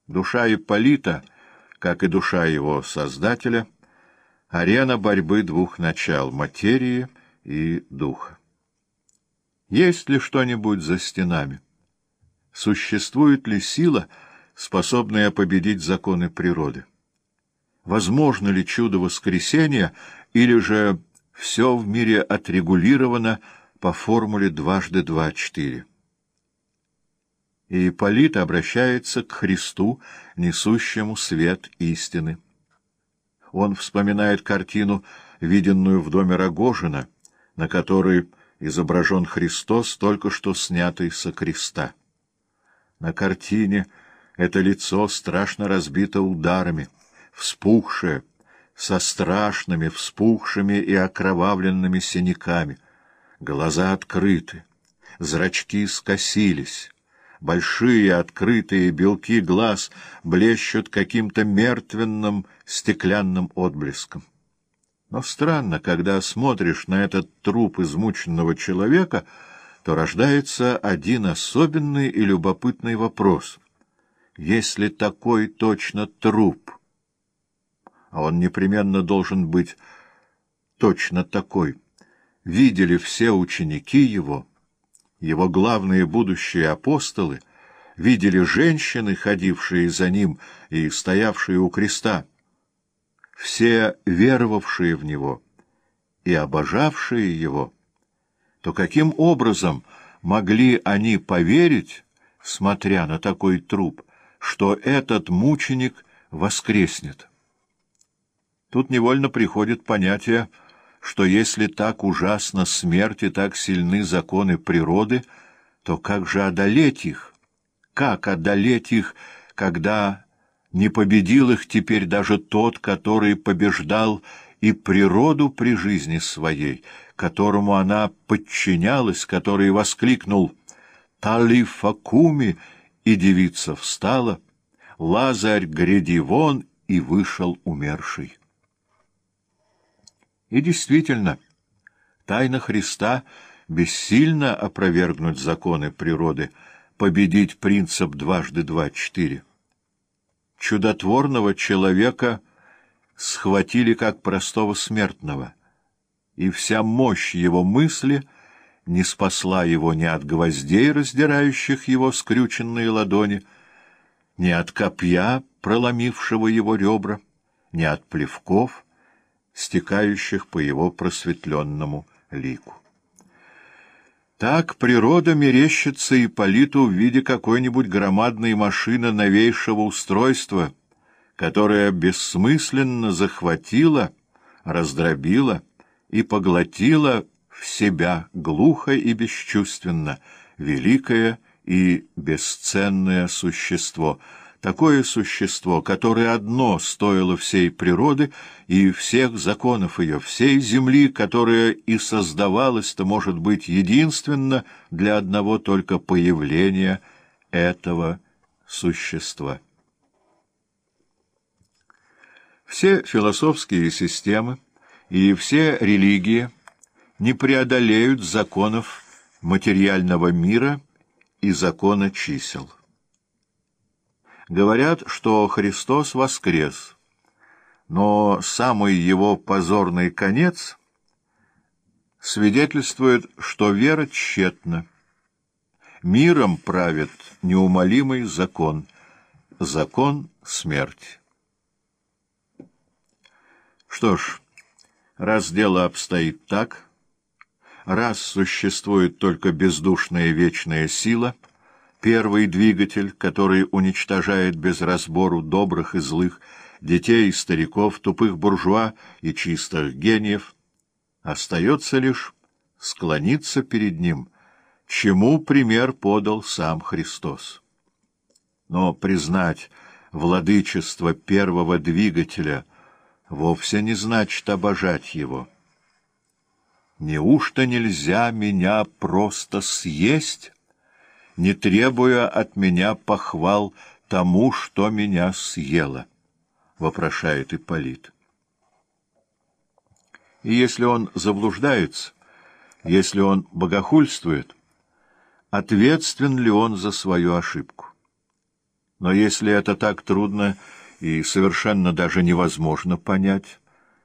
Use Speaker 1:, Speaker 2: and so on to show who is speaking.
Speaker 1: Душа Ипполита, как и душа его создателя, арена борьбы двух начал — материи и духа. Есть ли что-нибудь за стенами? Существует ли сила, способная победить законы природы? Возможно ли чудо воскресения, или же все в мире отрегулировано по формуле дважды два — 4? И Ипполит обращается к Христу, несущему свет истины. Он вспоминает картину, виденную в доме Рогожина, на которой изображен Христос, только что снятый со креста. На картине это лицо страшно разбито ударами, вспухшее, со страшными вспухшими и окровавленными синяками. Глаза открыты, зрачки скосились. Большие открытые белки глаз блещут каким-то мертвенным стеклянным отблеском. Но странно, когда смотришь на этот труп измученного человека, то рождается один особенный и любопытный вопрос. Если такой точно труп, а он непременно должен быть точно такой, видели все ученики его, его главные будущие апостолы, видели женщины, ходившие за ним и стоявшие у креста, все веровавшие в него и обожавшие его, то каким образом могли они поверить, смотря на такой труп, что этот мученик воскреснет? Тут невольно приходит понятие, что если так ужасна смерть и так сильны законы природы, то как же одолеть их? Как одолеть их, когда не победил их теперь даже тот, который побеждал и природу при жизни своей, которому она подчинялась, который воскликнул «Талифа куми!» и девица встала, «Лазарь, гряди вон!» и вышел умерший. И действительно, тайна Христа бессильно опровергнуть законы природы, победить принцип дважды два — 4. Чудотворного человека схватили как простого смертного, и вся мощь его мысли не спасла его ни от гвоздей, раздирающих его скрюченные ладони, ни от копья, проломившего его ребра, ни от плевков, стекающих по его просветленному лику. Так природа мерещится Ипполиту в виде какой-нибудь громадной машины новейшего устройства, которая бессмысленно захватила, раздробила и поглотила в себя глухо и бесчувственно великое и бесценное существо, такое существо, которое одно стоило всей природы и всех законов ее, всей земли, которая и создавалась-то, может быть, единственно для одного только появления этого существа. Все философские системы и все религии не преодолеют законов материального мира и закона чисел. Говорят, что Христос воскрес, но самый его позорный конец свидетельствует, что вера тщетна. Миром правит неумолимый закон, закон смерти. Что ж, раз дело обстоит так, раз существует только бездушная вечная сила, первый двигатель, который уничтожает без разбору добрых и злых, детей и стариков, тупых буржуа и чистых гениев, остается лишь склониться перед ним, чему пример подал сам Христос. Но признать владычество первого двигателя вовсе не значит обожать его. Неужто нельзя меня просто съесть, не требуя от меня похвал тому, что меня съело? — вопрошает Ипполит. И если он заблуждается, если он богохульствует, ответственен ли он за свою ошибку? Но если это так трудно и совершенно даже невозможно понять,